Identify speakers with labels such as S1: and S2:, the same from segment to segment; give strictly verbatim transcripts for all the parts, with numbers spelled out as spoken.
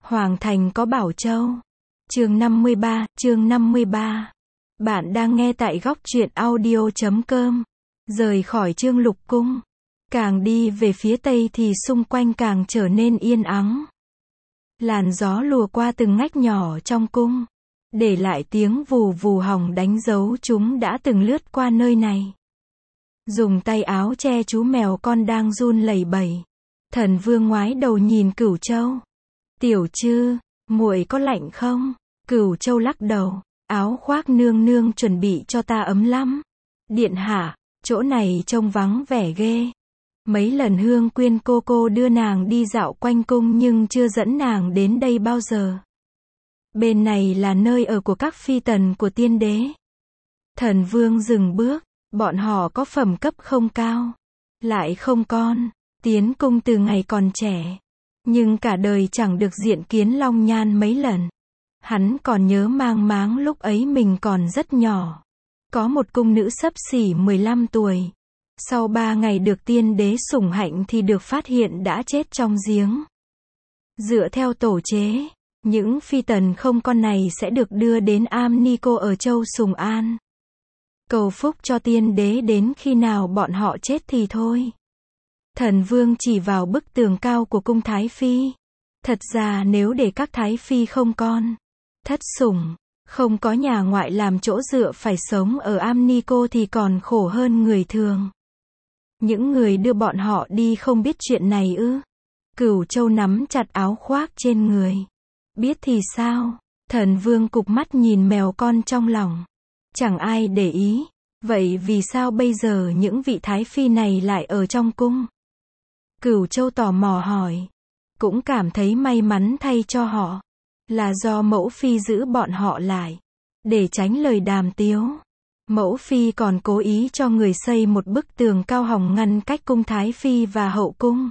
S1: Hoàng thành có Bảo Châu. Chương năm mươi ba, chương năm mươi ba. Bạn đang nghe tại góc truyện audio chấm com. Rời khỏi Trương Lục cung, càng đi về phía tây thì xung quanh càng trở nên yên ắng. Làn gió lùa qua từng ngách nhỏ trong cung, để lại tiếng vù vù hòng đánh dấu chúng đã từng lướt qua nơi này. Dùng tay áo che chú mèo con đang run lẩy bẩy. Thần Vương ngoái đầu nhìn Cửu Châu. Tiểu Trư, muội có lạnh không? Cửu Châu lắc đầu. Áo khoác nương nương chuẩn bị cho ta ấm lắm. Điện hạ, chỗ này trông vắng vẻ ghê. Mấy lần Hương Quyên cô cô đưa nàng đi dạo quanh cung nhưng chưa dẫn nàng đến đây bao giờ. Bên này là nơi ở của các phi tần của tiên đế. Thần Vương dừng bước. Bọn họ có phẩm cấp không cao, lại không con, tiến cung từ ngày còn trẻ, nhưng cả đời chẳng được diện kiến Long Nhan mấy lần. Hắn còn nhớ mang máng lúc ấy mình còn rất nhỏ. Có một cung nữ xấp xỉ mười lăm tuổi. Sau ba ngày được tiên đế sủng hạnh thì được phát hiện đã chết trong giếng. Dựa theo tổ chế, những phi tần không con này sẽ được đưa đến Am Ni Cô ở châu Sùng An. Cầu phúc cho tiên đế đến khi nào bọn họ chết thì thôi. Thần Vương chỉ vào bức tường cao của cung Thái Phi. Thật ra nếu để các Thái Phi không con, thất sủng, không có nhà ngoại làm chỗ dựa phải sống ở Am Ni Cô thì còn khổ hơn người thường. Những người đưa bọn họ đi không biết chuyện này ư? Cửu Châu nắm chặt áo khoác trên người. Biết thì sao? Thần Vương cụp mắt nhìn mèo con trong lòng. Chẳng ai để ý. Vậy vì sao bây giờ những vị Thái Phi này lại ở trong cung? Cửu Châu tò mò hỏi. Cũng cảm thấy may mắn thay cho họ. Là do mẫu phi giữ bọn họ lại, để tránh lời đàm tiếu. Mẫu phi còn cố ý cho người xây một bức tường cao hòng ngăn cách cung Thái Phi và hậu cung.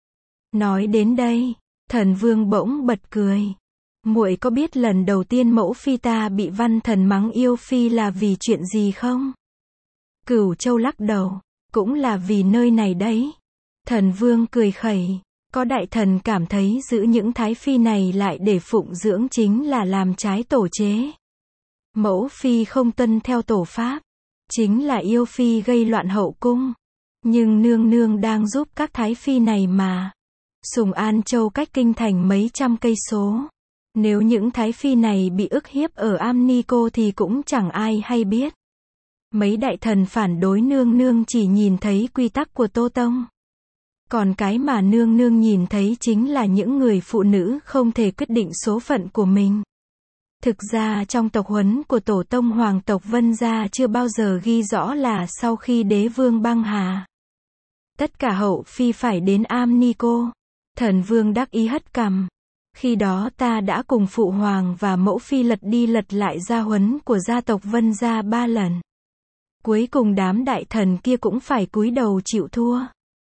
S1: Nói đến đây, Thần Vương bỗng bật cười. Muội có biết lần đầu tiên mẫu phi ta bị văn thần mắng yêu phi là vì chuyện gì không? Cửu Châu lắc đầu. Cũng là vì nơi này đấy. Thần Vương cười khẩy. Có đại thần cảm thấy giữ những thái phi này lại để phụng dưỡng chính là làm trái tổ chế. Mẫu phi không tuân theo tổ pháp, chính là yêu phi gây loạn hậu cung. Nhưng nương nương đang giúp các thái phi này mà. Sùng An Châu cách kinh thành mấy trăm cây số. Nếu những thái phi này bị ức hiếp ở Am Ni Cô thì cũng chẳng ai hay biết. Mấy đại thần phản đối nương nương chỉ nhìn thấy quy tắc của Tô Tông. Còn cái mà nương nương nhìn thấy chính là những người phụ nữ không thể quyết định số phận của mình. Thực ra trong tộc huấn của tổ tông hoàng tộc Vân Gia chưa bao giờ ghi rõ là sau khi đế vương băng hà, tất cả hậu phi phải đến Am Ni Cô. Thần Vương đắc ý hất cằm. Khi đó ta đã cùng phụ hoàng và mẫu phi lật đi lật lại gia huấn của gia tộc Vân Gia ba lần. Cuối cùng đám đại thần kia cũng phải cúi đầu chịu thua.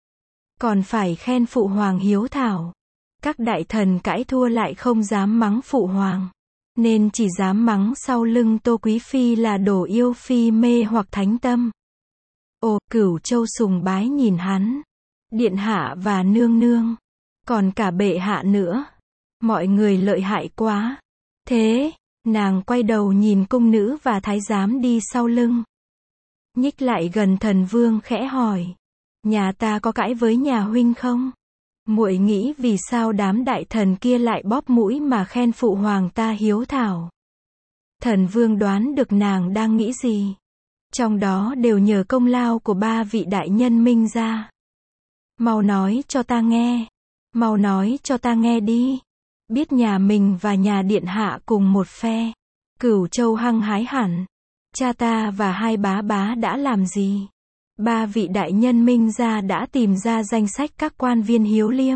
S1: Còn phải khen phụ hoàng hiếu thảo. Các đại thần cãi thua lại không dám mắng phụ hoàng, nên chỉ dám mắng sau lưng Tô Quý Phi là đồ yêu phi mê hoặc thánh tâm. Ồ, Cửu Châu sùng bái nhìn hắn. Điện hạ và nương nương, còn cả bệ hạ nữa. Mọi người lợi hại quá. Thế, nàng quay đầu nhìn cung nữ và thái giám đi sau lưng. Nhích lại gần Thần Vương khẽ hỏi. Nhà ta có cãi với nhà huynh không? Muội nghĩ vì sao đám đại thần kia lại bóp mũi mà khen phụ hoàng ta hiếu thảo? Thần Vương đoán được nàng đang nghĩ gì. Trong đó đều nhờ công lao của ba vị đại nhân Minh gia. Mau nói cho ta nghe. Mau nói cho ta nghe đi. Biết nhà mình và nhà điện hạ cùng một phe. Cửu Châu hăng hái hẳn. Cha ta và hai bá bá đã làm gì? Ba vị đại nhân Minh gia đã tìm ra danh sách các quan viên hiếu liêm.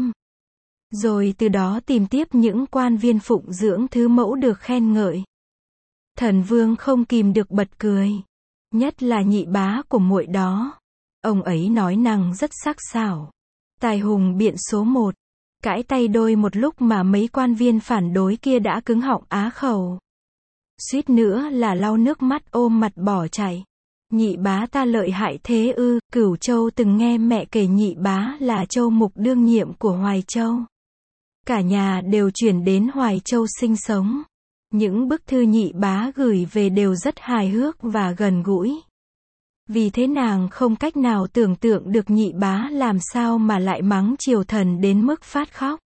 S1: Rồi từ đó tìm tiếp những quan viên phụng dưỡng thứ mẫu được khen ngợi. Thần Vương không kìm được bật cười. Nhất là nhị bá của muội đó. Ông ấy nói năng rất sắc sảo. Tài hùng biện số một. Cãi tay đôi một lúc mà mấy quan viên phản đối kia đã cứng họng á khẩu. Suýt nữa là lau nước mắt ôm mặt bỏ chạy. Nhị bá ta lợi hại thế ư? Cửu Châu từng nghe mẹ kể nhị bá là Châu Mục đương nhiệm của Hoài Châu. Cả nhà đều chuyển đến Hoài Châu sinh sống. Những bức thư nhị bá gửi về đều rất hài hước và gần gũi. Vì thế nàng không cách nào tưởng tượng được nhị bá làm sao mà lại mắng Triều Thần đến mức phát khóc.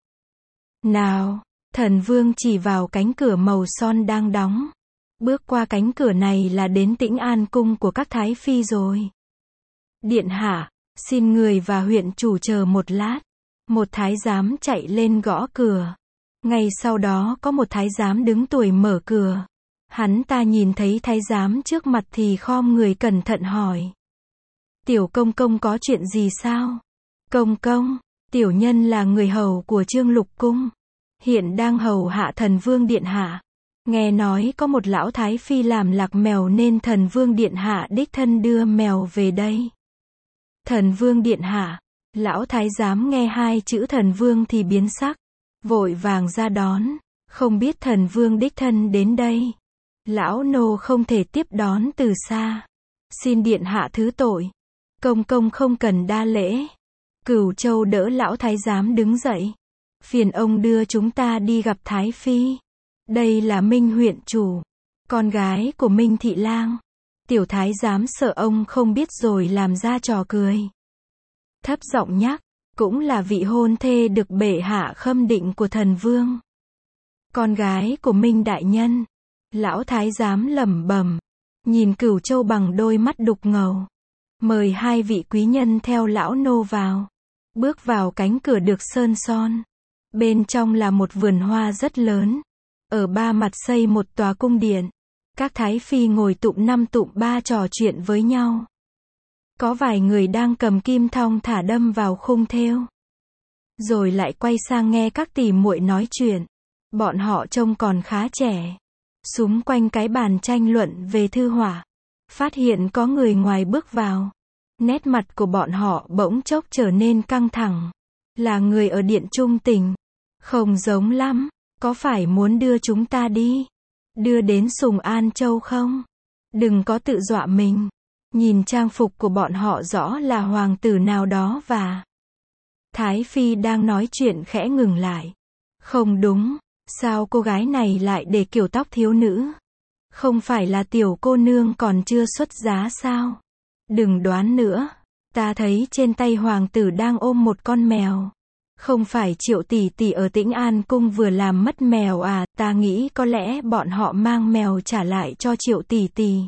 S1: Nào, Thần Vương chỉ vào cánh cửa màu son đang đóng. Bước qua cánh cửa này là đến Tĩnh An cung của các thái phi rồi. Điện hạ, xin người và huyện chủ chờ một lát. Một thái giám chạy lên gõ cửa. Ngay sau đó có một thái giám đứng tuổi mở cửa. Hắn ta nhìn thấy thái giám trước mặt thì khom người cẩn thận hỏi. Tiểu công công có chuyện gì sao? Công công, tiểu nhân là người hầu của Trương Lục cung. Hiện đang hầu hạ Thần Vương điện hạ. Nghe nói có một lão thái phi làm lạc mèo nên Thần Vương điện hạ đích thân đưa mèo về đây. Thần Vương điện hạ, lão thái giám nghe hai chữ Thần Vương thì biến sắc. Vội vàng ra đón, không biết Thần Vương đích thân đến đây. Lão nô không thể tiếp đón từ xa. Xin điện hạ thứ tội. Công công không cần đa lễ. Cửu Châu đỡ lão thái giám đứng dậy. Phiền ông đưa chúng ta đi gặp thái phi. Đây là Minh huyện chủ, con gái của Minh thị lang. Tiểu thái giám sợ ông không biết rồi làm ra trò cười. Thấp giọng nhắc, cũng là vị hôn thê được bệ hạ khâm định của Thần Vương. Con gái của Minh đại nhân. Lão thái giám lẩm bẩm, nhìn Cửu Châu bằng đôi mắt đục ngầu. Mời hai vị quý nhân theo lão nô vào. Bước vào cánh cửa được sơn son. Bên trong là một vườn hoa rất lớn. Ở ba mặt xây một tòa cung điện. Các thái phi ngồi tụng năm tụng ba trò chuyện với nhau. Có vài người đang cầm kim thong thả đâm vào khung thêu. Rồi lại quay sang nghe các tỷ muội nói chuyện. Bọn họ trông còn khá trẻ. Xung quanh cái bàn tranh luận về thư họa. Phát hiện có người ngoài bước vào. Nét mặt của bọn họ bỗng chốc trở nên căng thẳng. Là người ở điện Trung Tình. Không giống lắm. Có phải muốn đưa chúng ta đi? Đưa đến Sùng An Châu không? Đừng có tự dọa mình. Nhìn trang phục của bọn họ rõ là hoàng tử nào đó và... Thái Phi đang nói chuyện khẽ ngừng lại. Không đúng, sao cô gái này lại để kiểu tóc thiếu nữ? Không phải là tiểu cô nương còn chưa xuất giá sao? Đừng đoán nữa. Ta thấy trên tay hoàng tử đang ôm một con mèo. Không phải Triệu tỷ tỷ ở Tĩnh An cung vừa làm mất mèo à? Ta nghĩ có lẽ bọn họ mang mèo trả lại cho Triệu tỷ tỷ.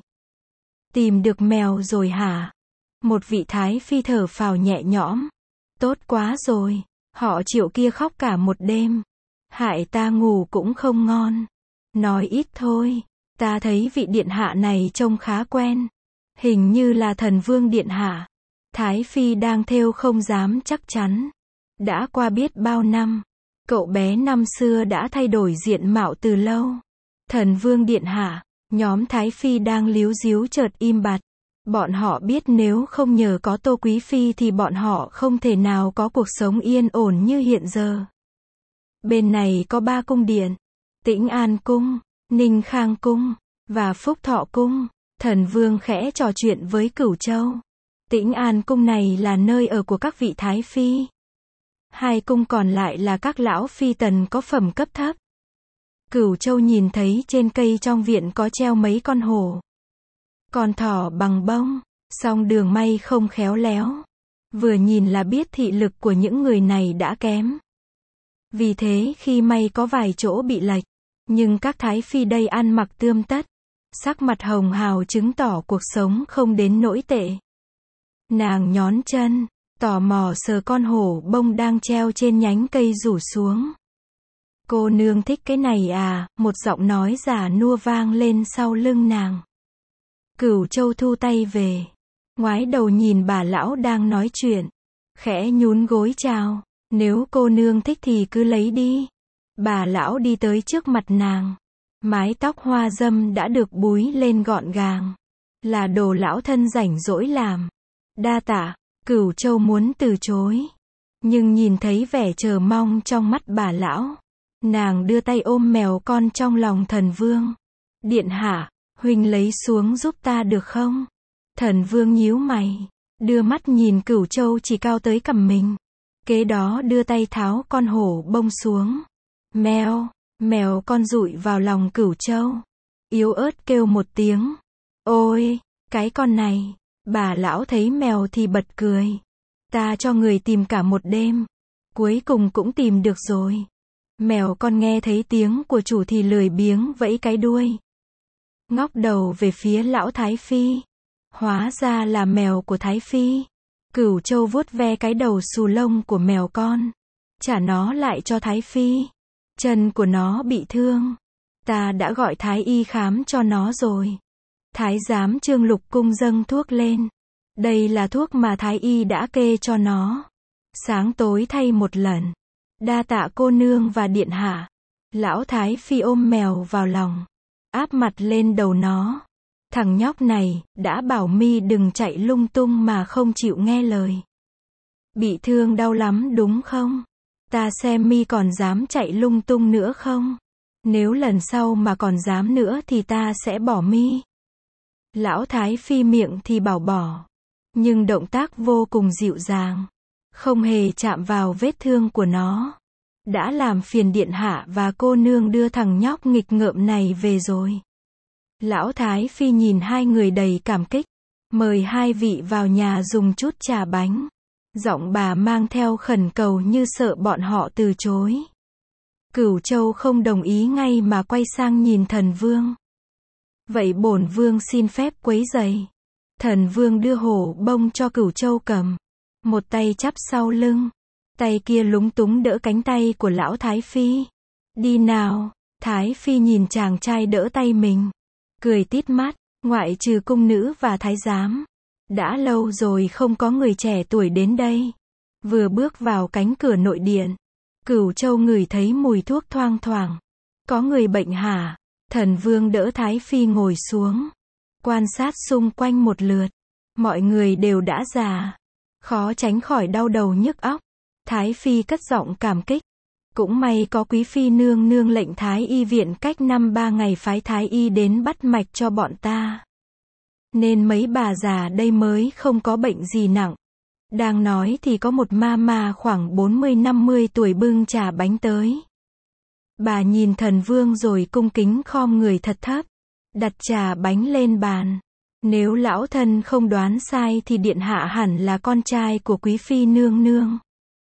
S1: Tìm được mèo rồi hả? Một vị thái phi thở phào nhẹ nhõm. Tốt quá rồi. Họ Triệu kia khóc cả một đêm. Hại ta ngủ cũng không ngon. Nói ít thôi. Ta thấy vị điện hạ này trông khá quen. Hình như là Thần Vương điện hạ. Thái phi đang thêu không dám chắc chắn. Đã qua biết bao năm. Cậu bé năm xưa đã thay đổi diện mạo từ lâu. Thần Vương điện hạ. Nhóm Thái Phi đang líu díu chợt im bặt. Bọn họ biết nếu không nhờ có Tô Quý Phi thì bọn họ không thể nào có cuộc sống yên ổn như hiện giờ. Bên này có ba cung điện. Tĩnh An cung, Ninh Khang cung, và Phúc Thọ cung. Thần Vương khẽ trò chuyện với Cửu Châu. Tĩnh An cung này là nơi ở của các vị Thái Phi. Hai cung còn lại là các lão phi tần có phẩm cấp thấp. Cửu Châu nhìn thấy trên cây trong viện có treo mấy con hổ. Con thỏ bằng bông, song đường may không khéo léo. Vừa nhìn là biết thị lực của những người này đã kém. Vì thế khi may có vài chỗ bị lệch, nhưng các thái phi đây ăn mặc tươm tất, sắc mặt hồng hào chứng tỏ cuộc sống không đến nỗi tệ. Nàng nhón chân, tò mò sờ con hổ bông đang treo trên nhánh cây rủ xuống. Cô nương thích cái này à? Một giọng nói già nua vang lên sau lưng nàng. Cửu Châu thu tay về, ngoái đầu nhìn bà lão đang nói chuyện, khẽ nhún gối chào. Nếu cô nương thích thì cứ lấy đi. Bà lão đi tới trước mặt nàng. Mái tóc hoa dâm đã được búi lên gọn gàng. Là đồ lão thân rảnh rỗi làm. Đa tạ. Cửu Châu muốn từ chối, nhưng nhìn thấy vẻ chờ mong trong mắt bà lão, nàng đưa tay ôm mèo con trong lòng Thần Vương. Điện hạ, huynh lấy xuống giúp ta được không? Thần Vương nhíu mày, đưa mắt nhìn Cửu Châu chỉ cao tới cằm mình. Kế đó đưa tay tháo con hổ bông xuống. Mèo, mèo con dụi vào lòng Cửu Châu. Yếu ớt kêu một tiếng. Ôi, cái con này. Bà lão thấy mèo thì bật cười. Ta cho người tìm cả một đêm. Cuối cùng cũng tìm được rồi. Mèo con nghe thấy tiếng của chủ thì lười biếng vẫy cái đuôi. Ngóc đầu về phía lão Thái Phi. Hóa ra là mèo của Thái Phi. Cửu Châu vuốt ve cái đầu xù lông của mèo con. Trả nó lại cho Thái Phi. Chân của nó bị thương. Ta đã gọi Thái y khám cho nó rồi. Thái giám Trương Lục Cung dâng thuốc lên. Đây là thuốc mà Thái y đã kê cho nó. Sáng tối thay một lần. Đa tạ cô nương và điện hạ. Lão Thái Phi ôm mèo vào lòng. Áp mặt lên đầu nó. Thằng nhóc này, đã bảo mi đừng chạy lung tung mà không chịu nghe lời. Bị thương đau lắm đúng không? Ta xem mi còn dám chạy lung tung nữa không? Nếu lần sau mà còn dám nữa thì ta sẽ bỏ mi. Lão Thái Phi miệng thì bảo bỏ. Nhưng động tác vô cùng dịu dàng. Không hề chạm vào vết thương của nó. Đã làm phiền điện hạ và cô nương đưa thằng nhóc nghịch ngợm này về rồi. Lão Thái Phi nhìn hai người đầy cảm kích. Mời hai vị vào nhà dùng chút trà bánh. Giọng bà mang theo khẩn cầu như sợ bọn họ từ chối. Cửu Châu không đồng ý ngay mà quay sang nhìn thần vương. Vậy bổn vương xin phép quấy rầy. Thần vương đưa hổ bông cho Cửu Châu cầm. Một tay chắp sau lưng. Tay kia lúng túng đỡ cánh tay của lão Thái Phi. Đi nào. Thái Phi nhìn chàng trai đỡ tay mình. Cười tít mắt. Ngoại trừ cung nữ và thái giám. Đã lâu rồi không có người trẻ tuổi đến đây. Vừa bước vào cánh cửa nội điện. Cửu Châu ngửi thấy mùi thuốc thoang thoảng. Có người bệnh hả? Thần vương đỡ Thái Phi ngồi xuống. Quan sát xung quanh một lượt. Mọi người đều đã già. Khó tránh khỏi đau đầu nhức óc. Thái Phi cất giọng cảm kích. Cũng may có quý phi nương nương lệnh Thái y viện cách năm ba ngày phái Thái y đến bắt mạch cho bọn ta. Nên mấy bà già đây mới không có bệnh gì nặng. Đang nói thì có một ma ma khoảng bốn mươi năm mươi tuổi bưng trà bánh tới. Bà nhìn thần vương rồi cung kính khom người thật thấp. Đặt trà bánh lên bàn. Nếu lão thân không đoán sai thì điện hạ hẳn là con trai của quý phi nương nương.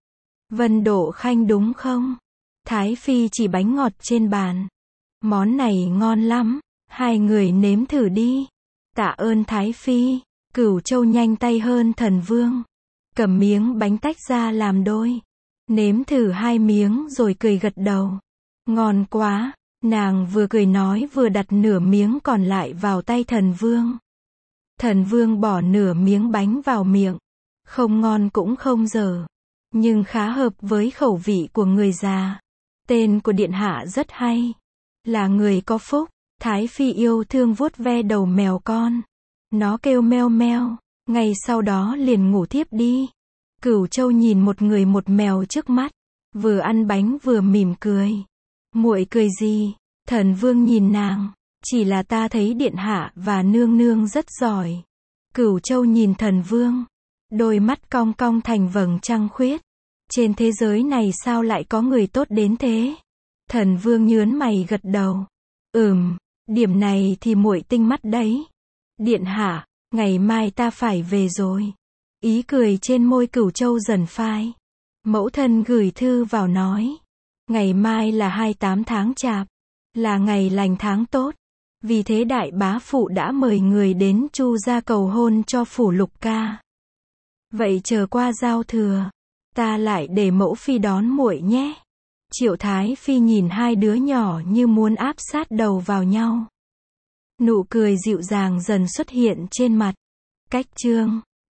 S1: Vân Độ Khanh đúng không? Thái Phi chỉ bánh ngọt trên bàn. Món này ngon lắm. Hai người nếm thử đi. Tạ ơn Thái Phi. Cửu Châu nhanh tay hơn thần vương. Cầm miếng bánh tách ra làm đôi. Nếm thử hai miếng rồi cười gật đầu. Ngon quá. Nàng vừa cười nói vừa đặt nửa miếng còn lại vào tay thần vương. Thần vương bỏ nửa miếng bánh vào miệng. Không ngon cũng không dở. Nhưng khá hợp với khẩu vị của người già. Tên của điện hạ rất hay. Là người có phúc. Thái Phi yêu thương vuốt ve đầu mèo con. Nó kêu meo meo. Ngay sau đó liền ngủ thiếp đi. Cửu Châu nhìn một người một mèo trước mắt. Vừa ăn bánh vừa mỉm cười. Muội cười gì? Thần vương nhìn nàng. Chỉ là ta thấy điện hạ và nương nương rất giỏi. Cửu Châu nhìn thần vương. Đôi mắt cong cong thành vầng trăng khuyết. Trên thế giới này sao lại có người tốt đến thế? Thần vương nhớn mày gật đầu. Ừm, điểm này thì muội tinh mắt đấy. Điện hạ, ngày mai ta phải về rồi. Ý cười trên môi Cửu Châu dần phai. Mẫu thân gửi thư vào nói. Ngày mai là hai mươi tám tháng Chạp. Là ngày lành tháng tốt. Vì thế đại bá phụ đã mời người đến Chu gia cầu hôn cho phủ Lục ca. Vậy chờ qua giao thừa. Ta lại để mẫu phi đón muội nhé. Triệu Thái Phi nhìn hai đứa nhỏ như muốn áp sát đầu vào nhau. Nụ cười dịu dàng dần xuất hiện trên mặt. Cách chương